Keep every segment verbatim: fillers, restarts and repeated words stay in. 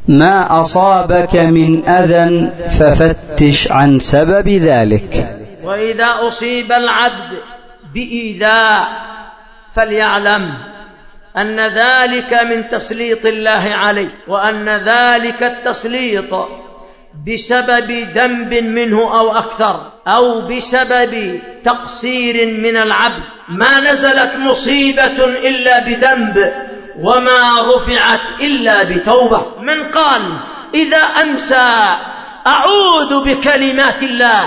ما أصابك من أذى ففتش عن سبب ذلك. وإذا أصيب العبد بإيذاء فليعلم أن ذلك من تسليط الله عليه، وأن ذلك التسليط بسبب ذنب منه أو أكثر، أو بسبب تقصير من العبد. ما نزلت مصيبة إلا بذنب، وما رفعت إلا بتوبة. من قال إذا أمسى أعوذ بكلمات الله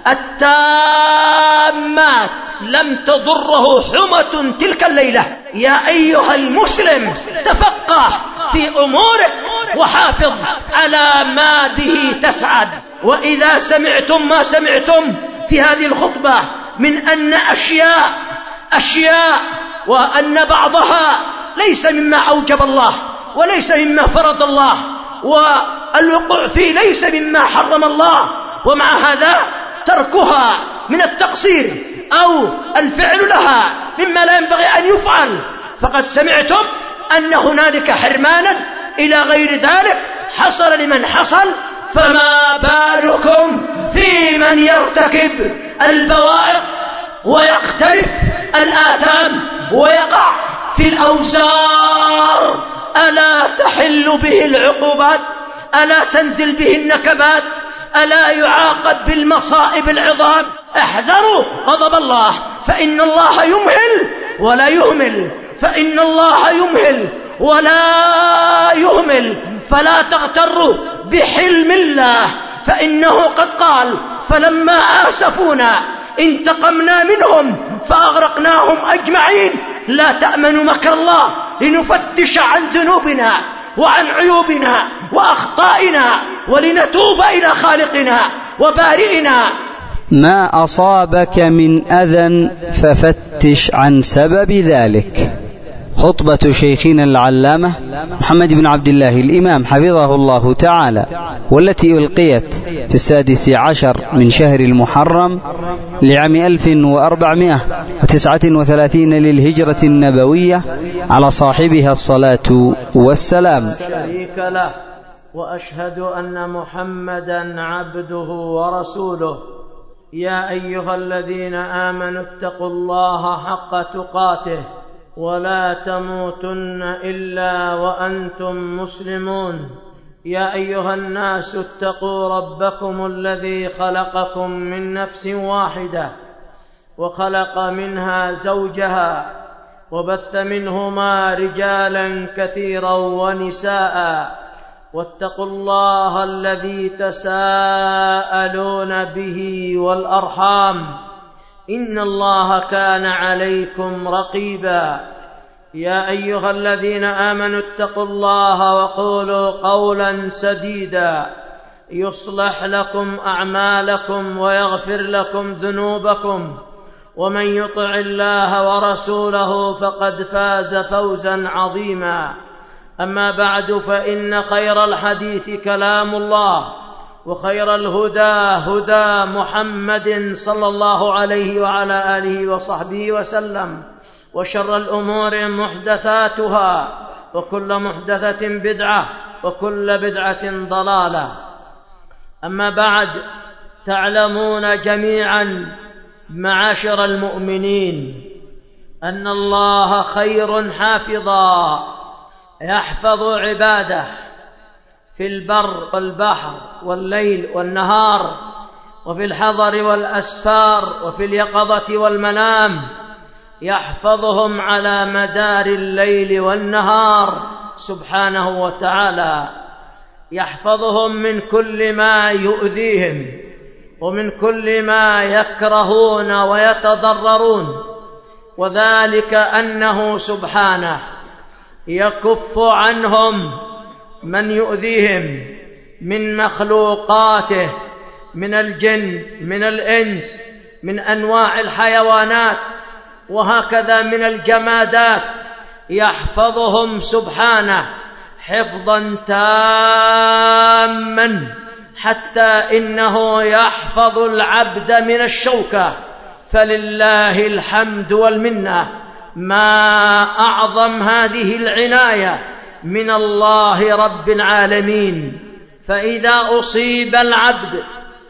التامات لم تضره حمة تلك الليلة. يا أيها المسلم تفقه في أمورك وحافظ على ما به تسعد. وإذا سمعتم ما سمعتم في هذه الخطبة من أن أشياء أشياء وأن بعضها ليس مما أوجب الله وليس مما فرض الله، والوقوع فيه ليس مما حرم الله، ومع هذا تركها من التقصير أو الفعل لها مما لا ينبغي أن يفعل، فقد سمعتم أن هنالك حرمانا إلى غير ذلك حصل لمن حصل، فما بالكم في من يرتكب البوائق ويقترف الآثام ويقع في الأوزار؟ ألا تحل به العقوبات؟ ألا تنزل به النكبات؟ ألا يعاقب بالمصائب العظام؟ احذروا غضب الله، فإن الله يمهل ولا يهمل، فإن الله يمهل ولا يهمل، فلا تغتروا بحلم الله، فإنه قد قال فلما آسفونا انتقمنا منهم فأغرقناهم أجمعين. لا تأمنوا مكر الله لنفتش عن ذنوبنا وعن عيوبنا وأخطائنا ولنتوب إلى خالقنا وبارئنا. ما أصابك من أذى ففتش عن سبب ذلك. خطبة شيخنا العلامة محمد بن عبد الله الإمام حفظه الله تعالى، والتي ألقيت في السادس عشر من شهر المحرم لعام ألف وأربعمائة وتسعة وثلاثين للهجرة النبوية، على صاحبها الصلاة والسلام. شريك له، وأشهد أن محمدا عبده ورسوله. يا أيها الذين آمنوا اتقوا الله حق تقاته ولا تموتن إلا وأنتم مسلمون. يا أيها الناس اتقوا ربكم الذي خلقكم من نفس واحدة وخلق منها زوجها وبث منهما رجالا كثيرا ونساء، واتقوا الله الذي تساءلون به والأرحام إن الله كان عليكم رقيبا. يا أيها الذين آمنوا اتقوا الله وقولوا قولا سديدا يصلح لكم أعمالكم ويغفر لكم ذنوبكم، ومن يطع الله ورسوله فقد فاز فوزا عظيما. أما بعد، فإن خير الحديث كلام الله، وخير الهدى هدى محمد صلى الله عليه وعلى آله وصحبه وسلم، وشر الأمور محدثاتها، وكل محدثة بدعة، وكل بدعة ضلالة. أما بعد، تعلمون جميعا معاشر المؤمنين أن الله خير حافظا يحفظ عباده في البر والبحر والليل والنهار، وفي الحضر والأسفار، وفي اليقظة والمنام، يحفظهم على مدار الليل والنهار سبحانه وتعالى. يحفظهم من كل ما يؤذيهم ومن كل ما يكرهون ويتضررون، وذلك أنه سبحانه يكف عنهم من يؤذيهم من مخلوقاته، من الجن، من الإنس، من أنواع الحيوانات، وهكذا من الجمادات. يحفظهم سبحانه حفظا تاما، حتى إنه يحفظ العبد من الشوكة. فلله الحمد والمنة. ما أعظم هذه العناية من الله رب العالمين. فإذا أصيب العبد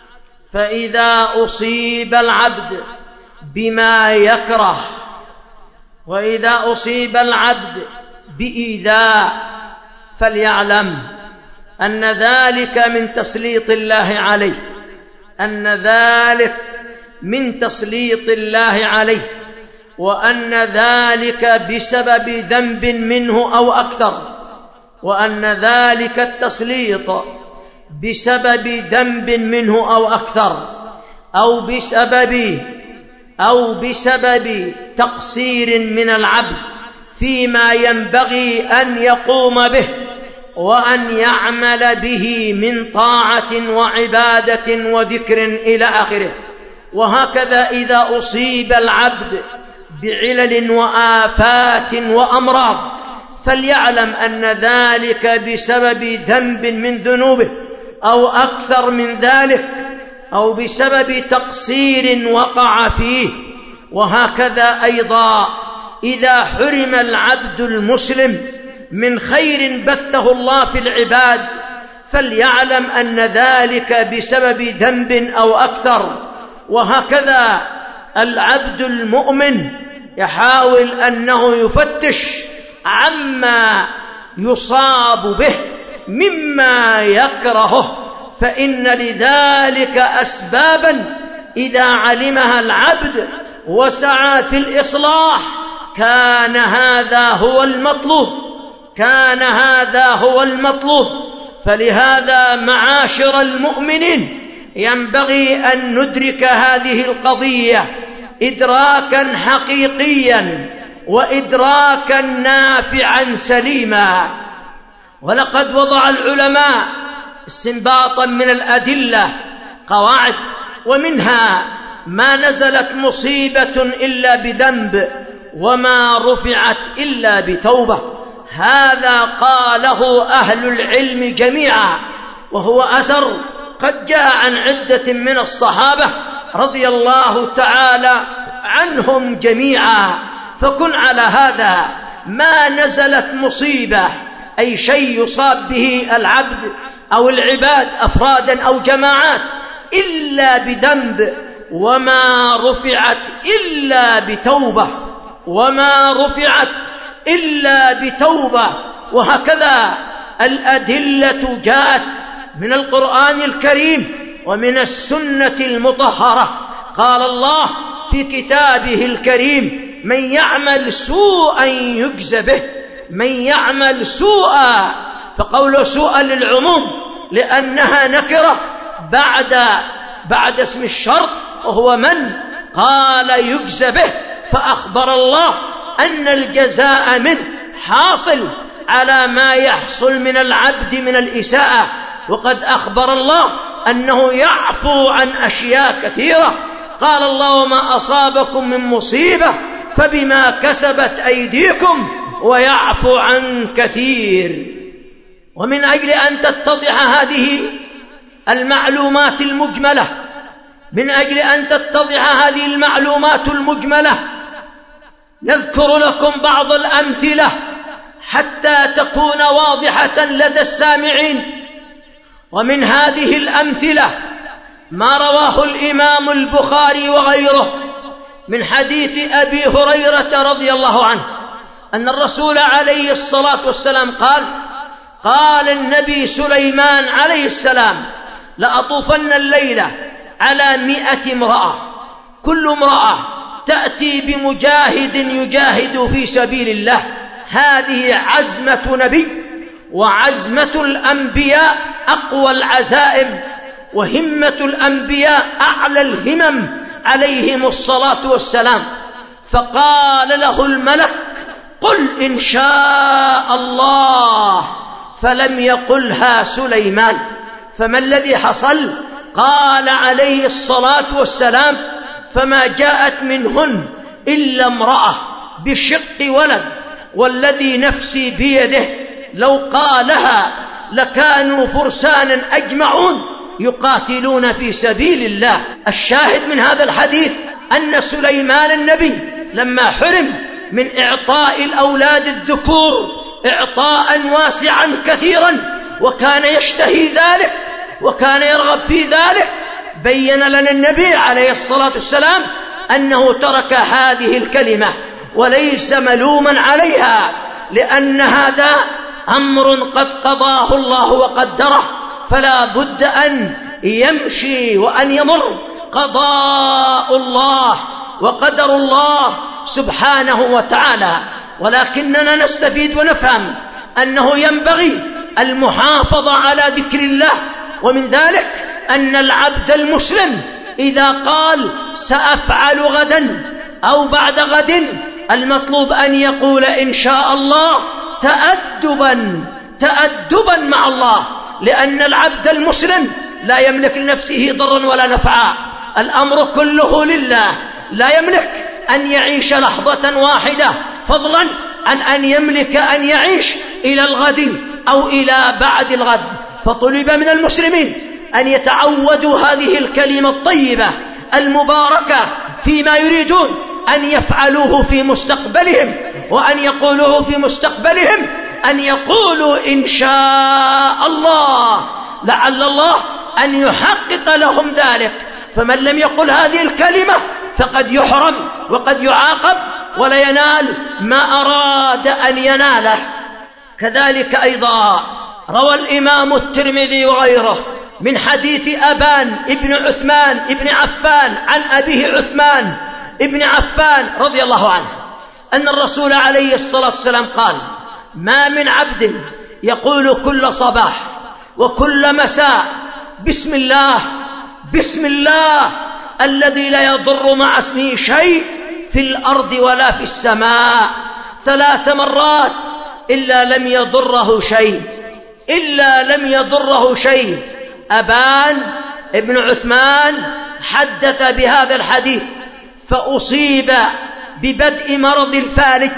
فإذا أصيب العبد بما يكره، وإذا أصيب العبد بإيذاء، فليعلم أن ذلك من تسليط الله عليه، أن ذلك من تسليط الله عليه، وأن ذلك بسبب ذنب منه أو أكثر، وأن ذلك التسليط بسبب ذنب منه أو أكثر، أو بسبب أو بسبب تقصير من العبد فيما ينبغي أن يقوم به وأن يعمل به من طاعة وعبادة وذكر إلى آخره. وهكذا إذا أصيب العبد بعلل وآفات وأمراض، فليعلم أن ذلك بسبب ذنب من ذنوبه أو أكثر من ذلك، أو بسبب تقصير وقع فيه. وهكذا أيضا إذا حرم العبد المسلم من خير بثه الله في العباد، فليعلم أن ذلك بسبب ذنب أو أكثر. وهكذا العبد المؤمن يحاول أنه يفتش عما يصاب به مما يكرهه، فإن لذلك أسبابا إذا علمها العبد وسعى في الإصلاح كان هذا هو المطلوب، كان هذا هو المطلوب. فلهذا معاشر المؤمنين ينبغي أن ندرك هذه القضية إدراكا حقيقيا وإدراكا نافعا سليما. ولقد وضع العلماء استنباطا من الأدلة قواعد، ومنها ما نزلت مصيبة إلا بذنب وما رفعت إلا بتوبة. هذا قاله أهل العلم جميعا، وهو أثر قد جاء عن عدة من الصحابة رضي الله تعالى عنهم جميعا. فكن على هذا، ما نزلت مصيبة أي شيء يصاب به العبد أو العباد أفرادا أو جماعات إلا بذنب، وما رفعت إلا بتوبة، وما رفعت إلا بتوبة. وهكذا الأدلة جاءت من القرآن الكريم ومن السنة المطهرة. قال الله في كتابه الكريم: من يعمل سوءا يجز به، من يعمل سوءا، فقول سوءا للعموم لأنها نكرة بعد بعد اسم الشرط وهو من، قال يجز به، فأخبر الله أن الجزاء منه حاصل على ما يحصل من العبد من الإساءة. وقد أخبر الله أنه يعفو عن أشياء كثيرة. قال الله: وما أصابكم من مصيبة فبما كسبت أيديكم ويعفو عن كثير. ومن أجل أن تتضح هذه المعلومات المجملة، من أجل أن تتضح هذه المعلومات المجملة نذكر لكم بعض الأمثلة حتى تكون واضحة لدى السامعين. ومن هذه الأمثلة ما رواه الإمام البخاري وغيره من حديث أبي هريرة رضي الله عنه أن الرسول عليه الصلاة والسلام قال: قال النبي سليمان عليه السلام: لأطوفن الليلة على مئة امرأة، كل امرأة تأتي بمجاهد يجاهد في سبيل الله. هذه عزمة نبي، وعزمة الأنبياء أقوى العزائم، وهمة الأنبياء أعلى الهمم عليهم الصلاة والسلام. فقال له الملك: قل إن شاء الله، فلم يقلها سليمان. فما الذي حصل؟ قال عليه الصلاة والسلام: فما جاءت منهن إلا امرأة بشق ولد، والذي نفسي بيده لو قالها لكانوا فرسانا أجمعون يقاتلون في سبيل الله. الشاهد من هذا الحديث أن سليمان النبي لما حرم من إعطاء الأولاد الذكور إعطاء واسعا كثيرا، وكان يشتهي ذلك وكان يرغب في ذلك. بين لنا النبي عليه الصلاة والسلام أنه ترك هذه الكلمة وليس ملوما عليها، لأن هذا أمر قد قضاه الله وقدره، فلا بد أن يمشي وأن يمر قضاء الله وقدر الله سبحانه وتعالى. ولكننا نستفيد ونفهم أنه ينبغي المحافظة على ذكر الله، ومن ذلك أن العبد المسلم إذا قال سأفعل غدا أو بعد غد، المطلوب أن يقول إن شاء الله تأدبا تأدبا مع الله، لأن العبد المسلم لا يملك لنفسه ضرا ولا نفعا، الأمر كله لله، لا يملك أن يعيش لحظة واحدة فضلا عن أن يملك أن يعيش إلى الغد أو إلى بعد الغد. فطلب من المسلمين أن يتعودوا هذه الكلمة الطيبة المباركة فيما يريدون أن يفعلوه في مستقبلهم، وأن يقولوه في مستقبلهم، أن يقولوا إن شاء الله، لعل الله أن يحقق لهم ذلك. فمن لم يقل هذه الكلمة فقد يحرم وقد يعاقب ولا ينال ما أراد أن يناله. كذلك أيضا روى الإمام الترمذي وغيره من حديث أبان ابن عثمان ابن عفان عن أبيه عثمان ابن عفان رضي الله عنه أن الرسول عليه الصلاة والسلام قال: ما من عبد يقول كل صباح وكل مساء بسم الله بسم الله الذي لا يضر مع اسمه شيء في الأرض ولا في السماء ثلاث مرات إلا لم يضره شيء إلا لم يضره شيء. أبان ابن عثمان حدث بهذا الحديث، فأصيب ببدء مرض الفالج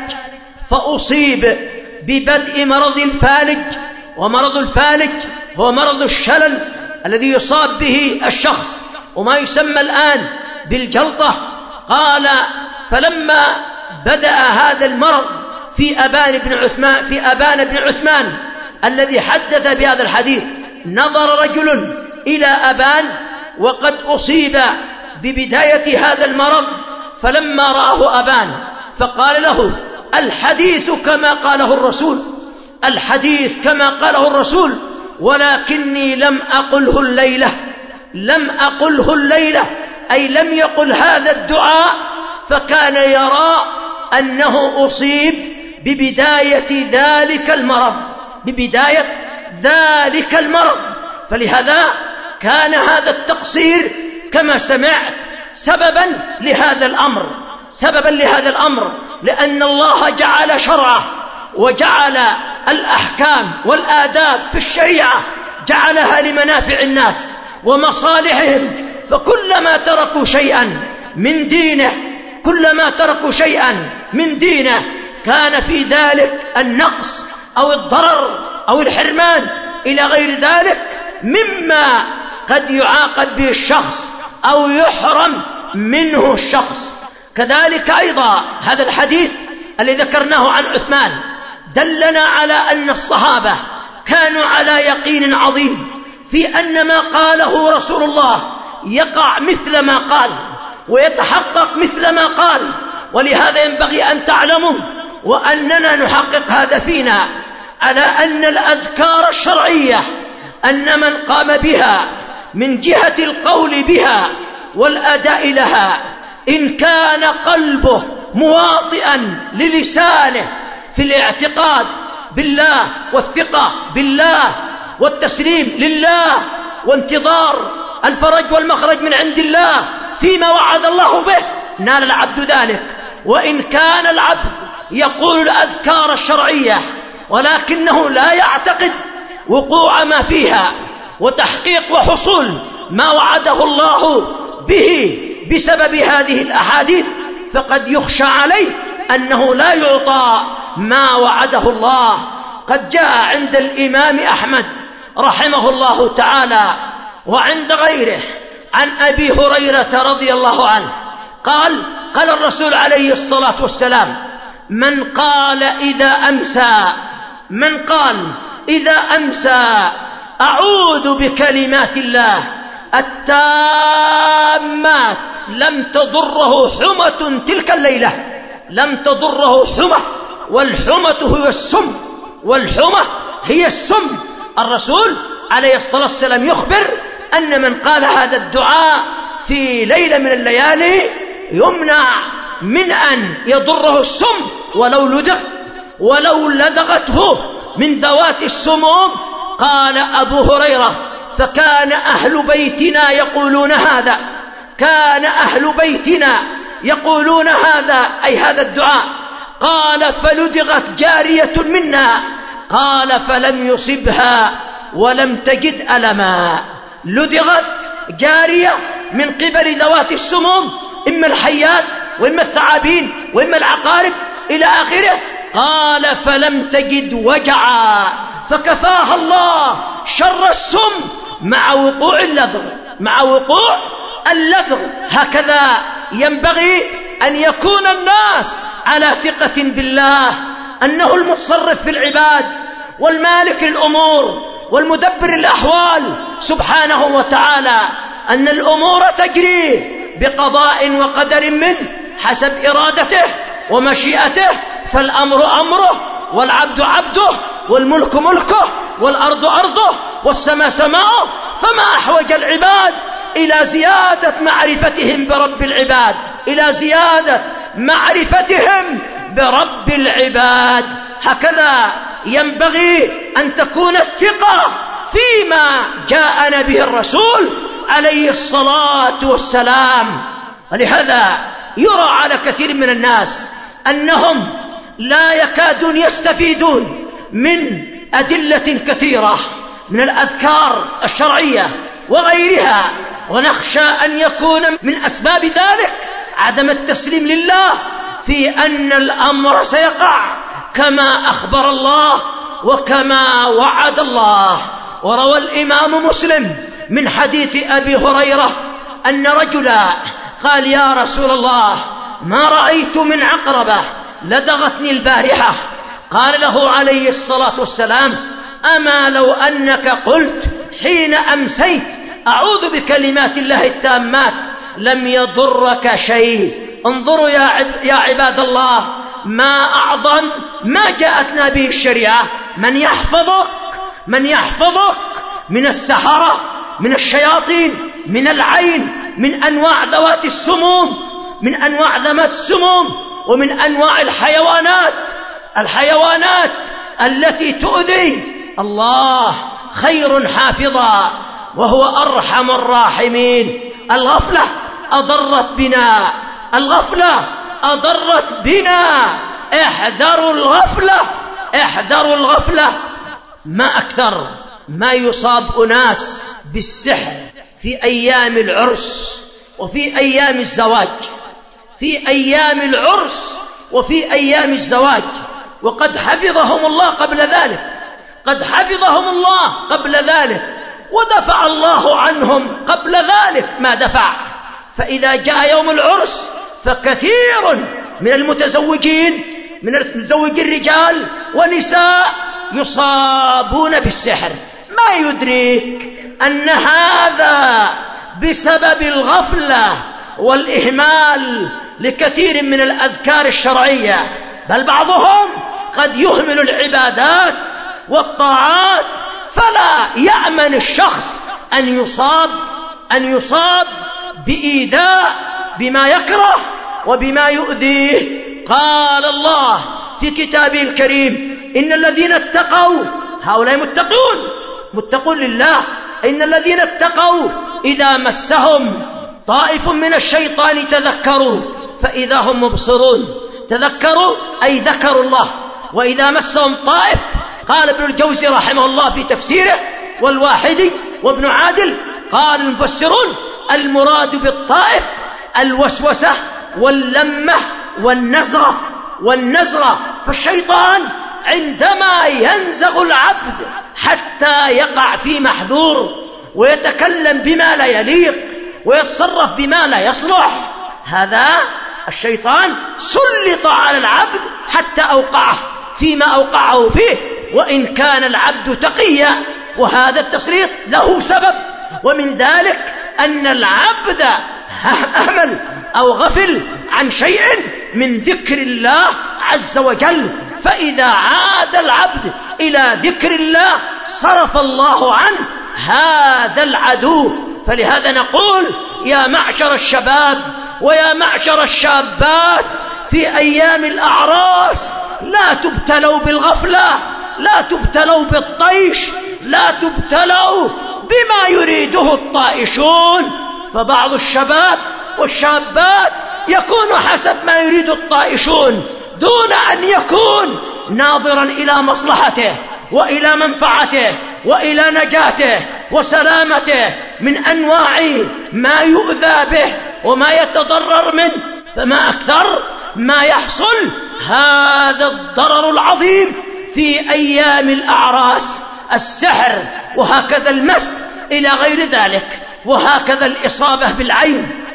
فأصيب ببدء مرض الفالج ومرض الفالج هو مرض الشلل الذي يصاب به الشخص وما يسمى الآن بالجلطة. قال: فلما بدأ هذا المرض في أبان بن عثمان في أبان بن عثمان الذي حدث بهذا الحديث، نظر رجل إلى أبان وقد أصيب ببداية هذا المرض، فلما رآه أبان فقال له: الحديث كما قاله الرسول الحديث كما قاله الرسول ولكني لم أقله الليلة لم أقله الليلة أي لم يقل هذا الدعاء. فكان يرى أنه أصيب ببداية ذلك المرض ببداية ذلك المرض فلهذا كان هذا التقصير كما سمعت سببا لهذا الأمر سببا لهذا الأمر لأن الله جعل شرعه وجعل الأحكام والآداب في الشريعة جعلها لمنافع الناس ومصالحهم. فكلما تركوا شيئا من دينه كلما تركوا شيئا من دينه كان في ذلك النقص أو الضرر أو الحرمان إلى غير ذلك مما قد يعاقب به الشخص أو يحرم منه الشخص. كذلك أيضا هذا الحديث الذي ذكرناه عن عثمان دلنا على أن الصحابة كانوا على يقين عظيم في أن ما قاله رسول الله يقع مثل ما قال ويتحقق مثل ما قال. ولهذا ينبغي أن تعلموا وأننا نحقق هذا فينا على أن الأذكار الشرعية أن من قام بها من جهة القول بها والأداء لها إن كان قلبه مواطئا للسانه في الاعتقاد بالله والثقة بالله والتسليم لله وانتظار الفرج والمخرج من عند الله فيما وعد الله به نال العبد ذلك. وإن كان العبد يقول الأذكار الشرعية ولكنه لا يعتقد وقوع ما فيها وتحقيق وحصول ما وعده الله به بسبب هذه الأحاديث فقد يخشى عليه أنه لا يعطى ما وعده الله. قد جاء عند الإمام أحمد رحمه الله تعالى وعند غيره عن أبي هريرة رضي الله عنه قال: قال الرسول عليه الصلاة والسلام: من قال إذا أمسى من قال إذا أمسى أعوذ بكلمات الله التامات لم تضره حمة تلك الليلة، لم تضره حمة، والحمة هي السم، والحمة هي السم. الرسول عليه الصلاة والسلام يخبر أن من قال هذا الدعاء في ليلة من الليالي يمنع من أن يضره السم ولو لدغ ولو لدغته من ذوات السموم. قال أبو هريرة: فكان أهل بيتنا يقولون هذا، كان أهل بيتنا يقولون هذا، أي هذا الدعاء. قال: فلدغت جارية منا، قال: فلم يصبها ولم تجد ألما. لدغت جارية من قبل ذوات السموم، إما الحيات وإما الثعابين وإما العقارب إلى آخره. قال: فلم تجد وجعا، فكفاها الله شر السم مع وقوع اللدغ، مع وقوع اللدغ. هكذا ينبغي أن يكون الناس على ثقة بالله أنه المتصرف في العباد والمالك للأمور والمدبر الأحوال سبحانه وتعالى، أن الأمور تجري بقضاء وقدر منه حسب إرادته ومشيئته، فالأمر أمره والعبد عبده والملك ملكه والأرض أرضه والسماء سماؤه. فما أحوج العباد إلى زيادة معرفتهم برب العباد، إلى زيادة معرفتهم برب العباد. هكذا ينبغي أن تكون الثقة فيما جاءنا به الرسول عليه الصلاة والسلام. ولهذا يرى على كثير من الناس أنهم لا يكادون يستفيدون من أدلة كثيرة من الأذكار الشرعية وغيرها، ونخشى أن يكون من أسباب ذلك عدم التسليم لله في أن الأمر سيقع كما أخبر الله وكما وعد الله. وروى الإمام مسلم من حديث أبي هريرة أن رجلا قال: يا رسول الله، ما رأيت من عقربة لدغتني البارحة. قال له عليه الصلاة والسلام: أما لو أنك قلت حين أمسيت أعوذ بكلمات الله التامات لم يضرك شيء. انظروا يا, عب يا عباد الله، ما أعظم ما جاءتنا به الشريعة. من يحفظك من يحفظك من السحرة، من الشياطين، من العين، من أنواع ذوات السموم، من أنواع ذوات السموم، ومن أنواع الحيوانات الحيوانات التي تؤذي. الله خير حافظا وهو أرحم الراحمين. الغفلة أضرت بنا، الغفلة أضرت بنا. احذروا الغفلة، احذروا الغفلة. ما أكثر ما يصاب أناس بالسحر في أيام العرس وفي أيام الزواج، في أيام العرس وفي أيام الزواج، وقد حفظهم الله قبل ذلك، قد حفظهم الله قبل ذلك، ودفع الله عنهم قبل ذلك ما دفع. فإذا جاء يوم العرس فكثير من المتزوجين، من المتزوجين الرجال ونساء، يصابون بالسحر، ما يدرك أن هذا بسبب الغفلة والإهمال لكثير من الأذكار الشرعية، بل بعضهم قد يهمل العبادات والطاعات، فلا يأمن الشخص أن يصاب أن يصاب بإيذاء بما يكره وبما يؤذيه. قال الله في كتابه الكريم: إن الذين اتقوا، هؤلاء متقون متقون لله، إن الذين اتقوا إذا مسهم طائف من الشيطان تذكروا فإذا هم مبصرون. تذكروا أي ذكروا الله. وإذا مسهم طائف، قال ابن الجوزي رحمه الله في تفسيره والواحدي وابن عادل، قال المفسرون: المراد بالطائف الوسوسة واللمة والنزغة والنزغة. فالشيطان عندما ينزغ العبد حتى يقع في محذور ويتكلم بما لا يليق ويتصرف بما لا يصلح، هذا الشيطان سلط على العبد حتى أوقعه فيما أوقعه فيه، وإن كان العبد تقيا. وهذا التسليط له سبب، ومن ذلك أن العبد أهمل أو غفل عن شيء من ذكر الله عز وجل، فإذا عاد العبد إلى ذكر الله صرف الله عنه هذا العدو. فلهذا نقول يا معشر الشباب ويا معشر الشابات في أيام الأعراس لا تبتلوا بالغفلة، لا تبتلوا بالطيش، لا تبتلوا بما يريده الطائشون. فبعض الشباب والشابات يكون حسب ما يريد الطائشون دون أن يكون ناظرا إلى مصلحته وإلى منفعته وإلى نجاته وسلامته من أنواع ما يؤذى به وما يتضرر منه. فما أكثر ما يحصل هذا الضرر العظيم في أيام الأعراس، السحر وهكذا المس إلى غير ذلك، وهكذا الإصابة بالعين.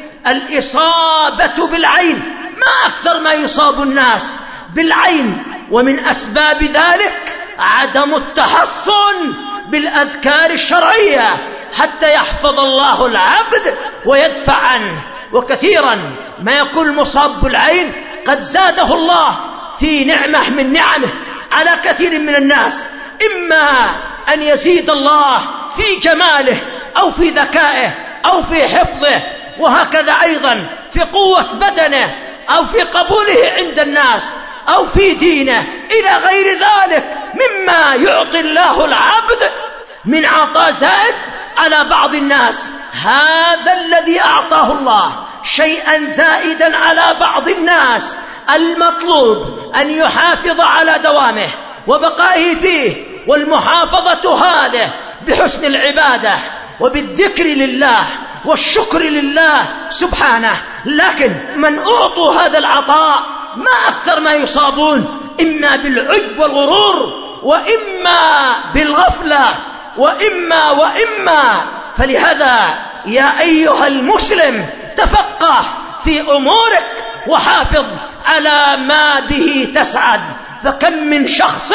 الإصابة بالعين ما أكثر ما يصاب الناس بالعين، ومن أسباب ذلك عدم التحصن بالأذكار الشرعية حتى يحفظ الله العبد ويدفع عنه. وكثيرا ما يكون مصاب بالعين قد زاده الله في نعمة من نعمه على كثير من الناس، إما أن يزيد الله في جماله أو في ذكائه أو في حفظه، وهكذا أيضا في قوة بدنه أو في قبوله عند الناس أو في دينه إلى غير ذلك مما يعطي الله العبد من عطاء زائد على بعض الناس. هذا الذي أعطاه الله شيئا زائدا على بعض الناس المطلوب أن يحافظ على دوامه وبقائه فيه، والمحافظة هذه بحسن العبادة وبالذكر لله والشكر لله سبحانه. لكن من أعطوا هذا العطاء ما أكثر ما يصابون إما بالعجب والغرور، وإما بالغفلة، وإما وإما. فلهذا يا أيها المسلم تفقه في أمورك وحافظ على ما به تسعد. فكم من شخص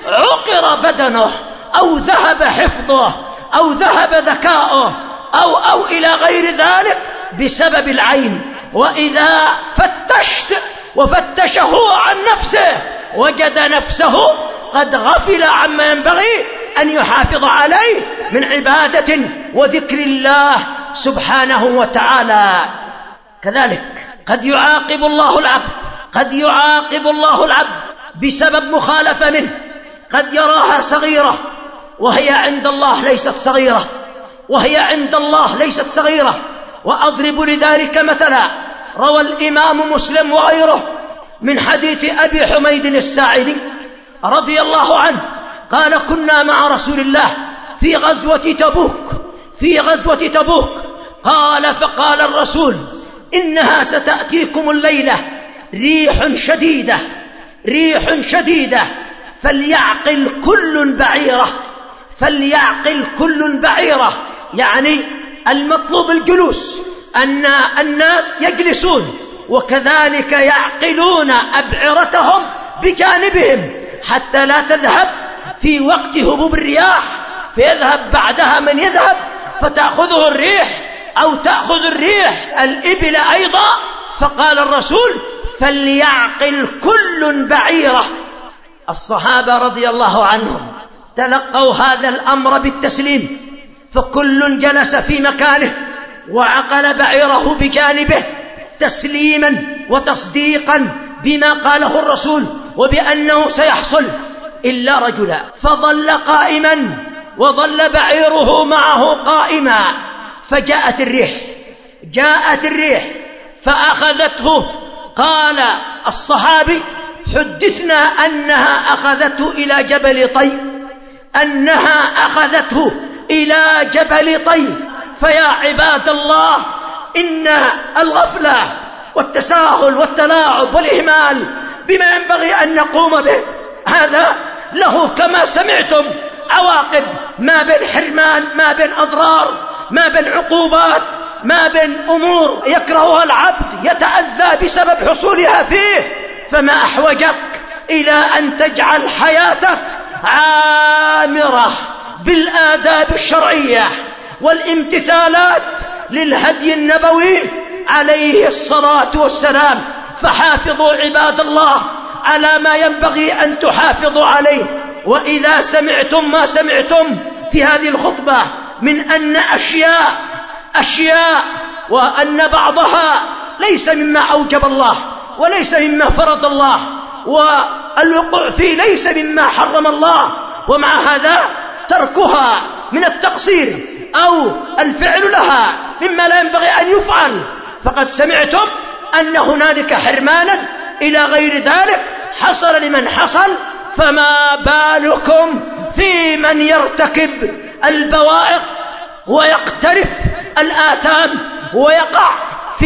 عقر بدنه أو ذهب حفظه أو ذهب ذكاؤه أو, أو إلى غير ذلك بسبب العين. وإذا فتشت وفتشه عن نفسه وجد نفسه قد غفل عما ينبغي أن يحافظ عليه من عبادة وذكر الله سبحانه وتعالى. كذلك قد يعاقب الله العبد قد يعاقب الله العبد بسبب مخالفة منه، قد يراها صغيرة وهي عند الله ليست صغيرة، وهي عند الله ليست صغيرة. وأضرب لذلك مثلا، روى الإمام مسلم وغيره من حديث أبي حميد الساعدي رضي الله عنه قال: كنا مع رسول الله في غزوة تبوك في غزوة تبوك قال: فقال الرسول: إنها ستأتيكم الليلة ريح شديدة ريح شديدة فليعقل كل بعيرة فليعقل كل بعيرة يعني المطلوب الجلوس، أن الناس يجلسون وكذلك يعقلون أبعرتهم بجانبهم حتى لا تذهب في وقت هبوب الرياح فيذهب بعدها من يذهب فتأخذه الريح أو تأخذ الريح الإبل أيضا. فقال الرسول: فليعقل كل بعيرة. الصحابة رضي الله عنهم تلقوا هذا الأمر بالتسليم، فكل جلس في مكانه وعقل بعيره بجانبه تسليما وتصديقا بما قاله الرسول وبأنه سيحصل، إلا رجلا فظل قائما وظل بعيره معه قائما، فجاءت الريح جاءت الريح فأخذته. قال الصحابي: حدثنا أنها أخذته إلى جبل طي أنها أخذته إلى جبل طي فيا عباد الله، إن الغفلة والتساهل والتلاعب والإهمال بما ينبغي أن نقوم به هذا له كما سمعتم عواقب، ما بين حرمان، ما بين أضرار، ما بين عقوبات، ما بين أمور يكرهها العبد يتأذى بسبب حصولها فيه. فما أحوجك إلى أن تجعل حياتك عامرة بالآداب الشرعية والامتثالات للهدي النبوي عليه الصلاة والسلام. فحافظوا عباد الله على ما ينبغي أن تحافظوا عليه. وإذا سمعتم ما سمعتم في هذه الخطبة من أن أشياء أشياء وأن بعضها ليس مما أوجب الله وليس مما فرض الله، والوقوع فيه ليس مما حرم الله، ومع هذا تركها من التقصير أو الفعل لها مما لا ينبغي أن يفعل، فقد سمعتم أن هنالك حرمانا إلى غير ذلك حصل لمن حصل، فما بالكم في من يرتكب البوائق ويقترف الآثام ويقع في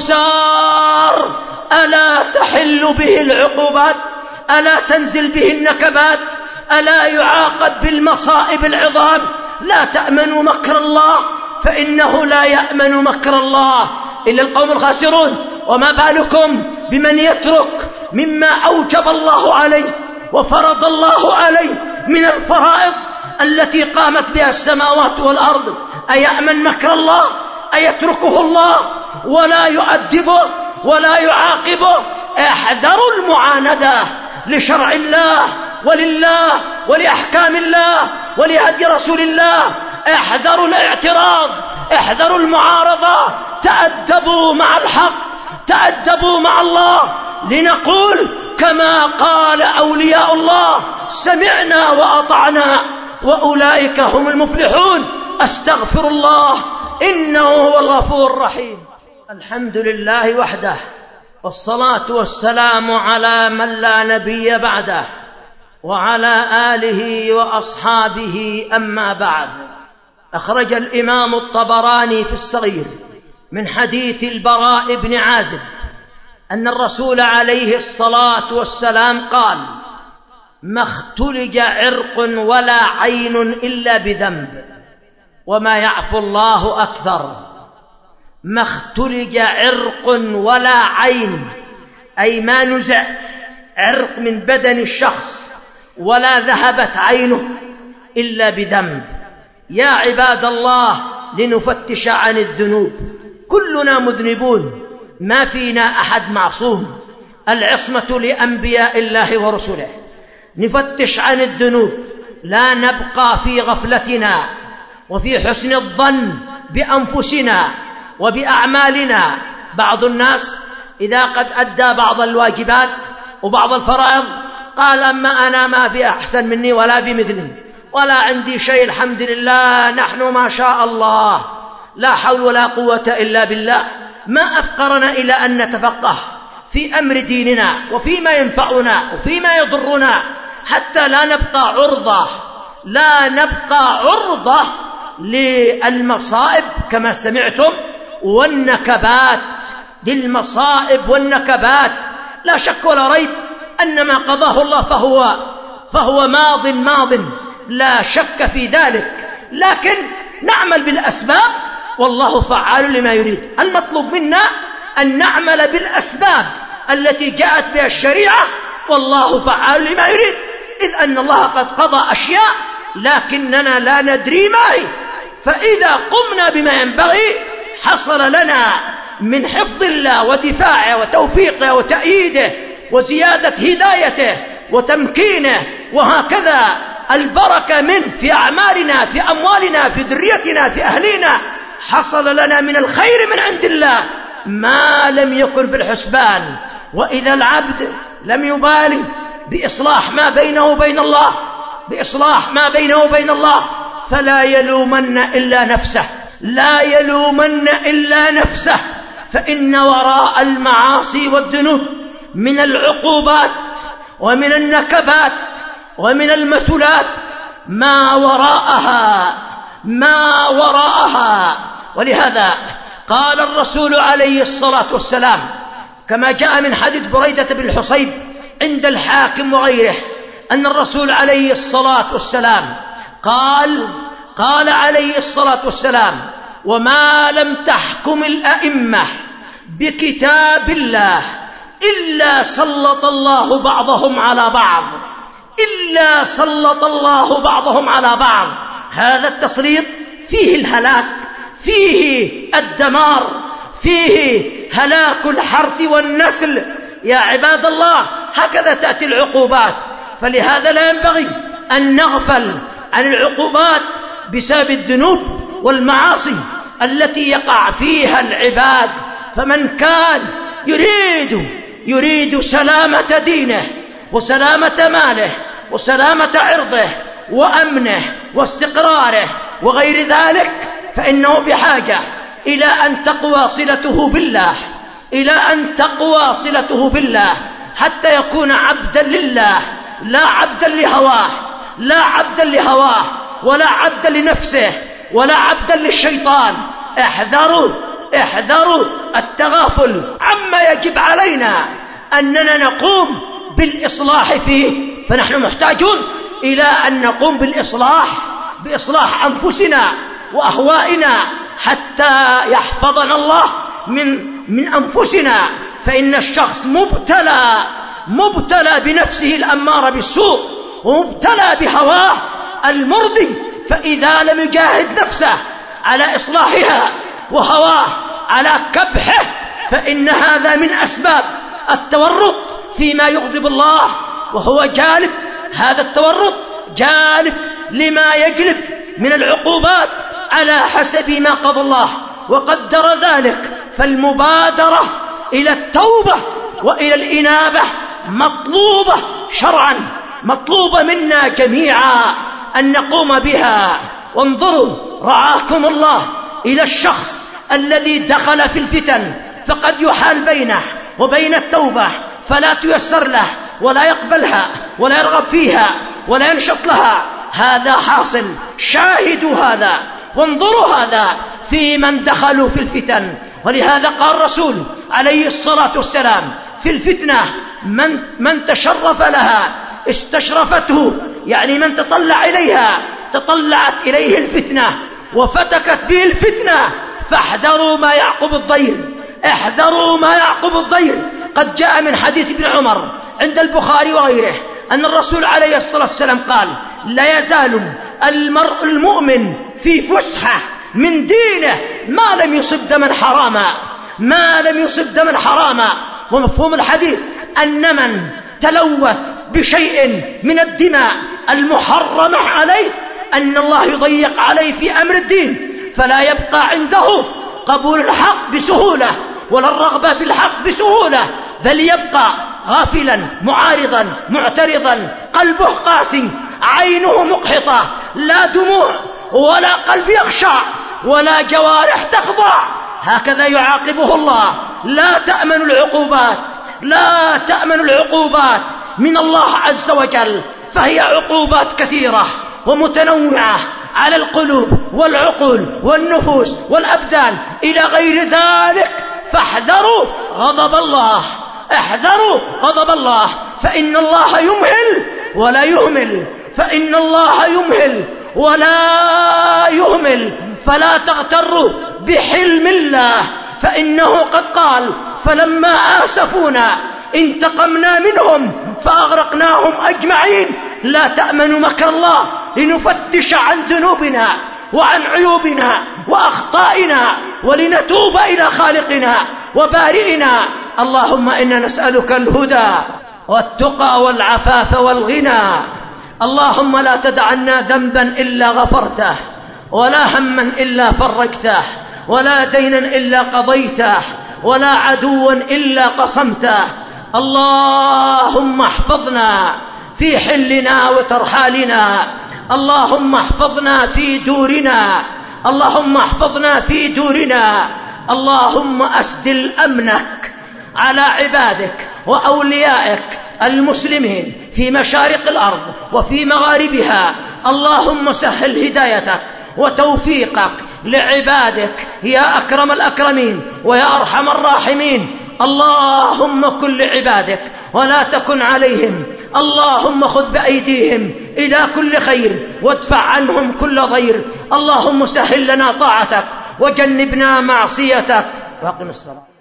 الأوزار؟ ألا تحل به العقوبات؟ ألا تنزل به النكبات؟ ألا يعاقب بالمصائب العظام؟ لا تأمنوا مكر الله، فإنه لا يأمن مكر الله إلا القوم الخاسرون. وما بالكم بمن يترك مما أوجب الله عليه وفرض الله عليه من الفرائض التي قامت بها السماوات والأرض؟ أيأمن مكر الله؟ أيتركه الله ولا يؤدبه ولا يعاقبه؟ احذروا المعاندة لشرع الله ولله ولأحكام الله ولهدي رسول الله. احذروا الاعتراض، احذروا المعارضة، تأدبوا مع الحق، تأدبوا مع الله، لنقول كما قال أولياء الله: سمعنا وأطعنا وأولئك هم المفلحون. أستغفر الله إنه هو الغفور الرحيم. الحمد لله وحده، والصلاة والسلام على من لا نبي بعده، وعلى آله وأصحابه، أما بعد. أخرج الإمام الطبراني في الصغير من حديث البراء بن عازب أن الرسول عليه الصلاة والسلام قال: ما اختلج عرق ولا عين إلا بذنب، وما يعفو الله أكثر. ما اختلج عرق ولا عين، أي ما نزع عرق من بدن الشخص ولا ذهبت عينه إلا بذنب. يا عباد الله، لنفتش عن الذنوب. كلنا مذنبون، ما فينا أحد معصوم، العصمة لأنبياء الله ورسله. نفتش عن الذنوب، لا نبقى في غفلتنا وفي حسن الظن بأنفسنا وبأعمالنا. بعض الناس إذا قد أدى بعض الواجبات وبعض الفرائض قال: أما أنا ما في أحسن مني ولا في مثلي ولا عندي شيء، الحمد لله، نحن ما شاء الله، لا حول ولا قوة إلا بالله. ما أفقرنا إلى أن نتفقه في أمر ديننا وفيما ينفعنا وفيما يضرنا، حتى لا نبقى عرضة لا نبقى عرضة للمصائب كما سمعتم، والنكبات، للمصائب والنكبات. لا شك ولا ريب أن ما قضاه الله فهو فهو ماض ماض، لا شك في ذلك، لكن نعمل بالأسباب والله فعال لما يريد. المطلوب منا أن نعمل بالأسباب التي جاءت بها الشريعة، والله فعال لما يريد، إذ أن الله قد قضى أشياء لكننا لا ندري ما هي. فإذا قمنا بما ينبغي حصل لنا من حفظ الله ودفاعه وتوفيقه وتأييده وزيادة هدايته وتمكينه، وهكذا البركة منه في أعمالنا، في أموالنا، في ذريتنا، في أهلنا. حصل لنا من الخير من عند الله ما لم يكن في الحسبان. وإذا العبد لم يبالي بإصلاح ما بينه وبين الله بإصلاح ما بينه وبين الله فلا يلومن إلا نفسه لا يلومن إلا نفسه فإن وراء المعاصي والذنوب من العقوبات ومن النكبات ومن المثلات ما وراءها ما وراءها ولهذا قال الرسول عليه الصلاة والسلام كما جاء من حديث بريدة بن الحصيب عند الحاكم وغيره أن الرسول عليه الصلاة والسلام قال قال عليه الصلاة والسلام: وما لم تحكم الأئمة بكتاب الله إلا سلط الله بعضهم على بعض إلا سلط الله بعضهم على بعض. هذا التسليط فيه الهلاك، فيه الدمار، فيه هلاك الحرث والنسل. يا عباد الله، هكذا تأتي العقوبات. فلهذا لا ينبغي أن نغفل عن العقوبات بسبب الذنوب والمعاصي التي يقع فيها العباد. فمن كان يريد يريد سلامة دينه وسلامة ماله وسلامة عرضه وأمنه واستقراره وغير ذلك، فإنه بحاجة إلى أن تقوى صلته بالله، إلى أن تقوى صلته بالله حتى يكون عبدا لله، لا عبدا لهواه، لا عبدا لهواه ولا عبدا لنفسه ولا عبدا للشيطان. احذروا احذروا التغافل عما يجب علينا أننا نقوم بالإصلاح فيه. فنحن محتاجون إلى أن نقوم بالإصلاح بإصلاح أنفسنا وأهوائنا حتى يحفظنا الله من من أنفسنا. فإن الشخص مبتلى مبتلى بنفسه الأمارة بالسوء ومبتلى بهواه المرضي، فإذا لم يجاهد نفسه على إصلاحها وهواه على كبحه فإن هذا من أسباب التورط فيما يغضب الله، وهو جالب، هذا التورط جالب لما يجلب من العقوبات على حسب ما قضى الله وقدر ذلك. فالمبادرة إلى التوبة وإلى الإنابة مطلوبة شرعا، مطلوبة منا جميعا أن نقوم بها. وانظروا رعاكم الله إلى الشخص الذي دخل في الفتن، فقد يحال بينه وبين التوبة فلا تيسر له ولا يقبلها ولا يرغب فيها ولا ينشط لها. هذا حاصل، شاهدوا هذا وانظروا هذا في من دخلوا في الفتن. ولهذا قال الرسول عليه الصلاة والسلام في الفتنة من, من تشرف لها استشرفته، يعني من تطلع إليها تطلعت إليه الفتنة وفتكت به الفتنة. فاحذروا ما يعقب الضير، احذروا ما يعقب الضير. قد جاء من حديث ابن عمر عند البخاري وغيره أن الرسول عليه الصلاة والسلام قال: لا يزال المرء المؤمن في فسحة من دينه ما لم يصب دما حراما، ما لم يصب دما حراما. ومفهوم الحديث أن من تلوث بشيء من الدماء المحرمة عليه أن الله يضيق عليه في أمر الدين، فلا يبقى عنده قبول الحق بسهولة ولا الرغبة في الحق بسهولة، بل يبقى غافلا معارضا معترضا، قلبه قاسي، عينه مقحطة، لا دموع ولا قلب يخشع ولا جوارح تخضع. هكذا يعاقبه الله. لا تأمن العقوبات، لا تأمن العقوبات من الله عز وجل، فهي عقوبات كثيرة ومتنوعة على القلوب والعقول والنفوس والأبدان إلى غير ذلك. فاحذروا غضب الله، احذروا غضب الله، فإن الله يمهل ولا يهمل، فإن الله يمهل ولا يهمل. فلا تغتروا بحلم الله، فإنه قد قال: فلما آسفونا انتقمنا منهم فأغرقناهم أجمعين. لا تأمنوا مكر الله لنفتش عن ذنوبنا وعن عيوبنا وأخطائنا ولنتوب إلى خالقنا وبارئنا. اللهم إنا نسألك الهدى والتقى والعفاف والغنى. اللهم لا تدعنا ذنبا إلا غفرته، ولا هما إلا فرجته، ولا دينا إلا قضيته، ولا عدوا إلا قصمته. اللهم احفظنا في حلنا وترحالنا، اللهم احفظنا في دورنا، اللهم احفظنا في دورنا. اللهم أسدل أمنك على عبادك وأوليائك المسلمين في مشارق الأرض وفي مغاربها. اللهم سهل هدايتك وتوفيقك لعبادك يا أكرم الأكرمين ويا أرحم الراحمين. اللهم كن لعبادك ولا تكن عليهم. اللهم خذ بأيديهم إلى كل خير وادفع عنهم كل ضير. اللهم سهل لنا طاعتك وجنبنا معصيتك. واقم الصلاة.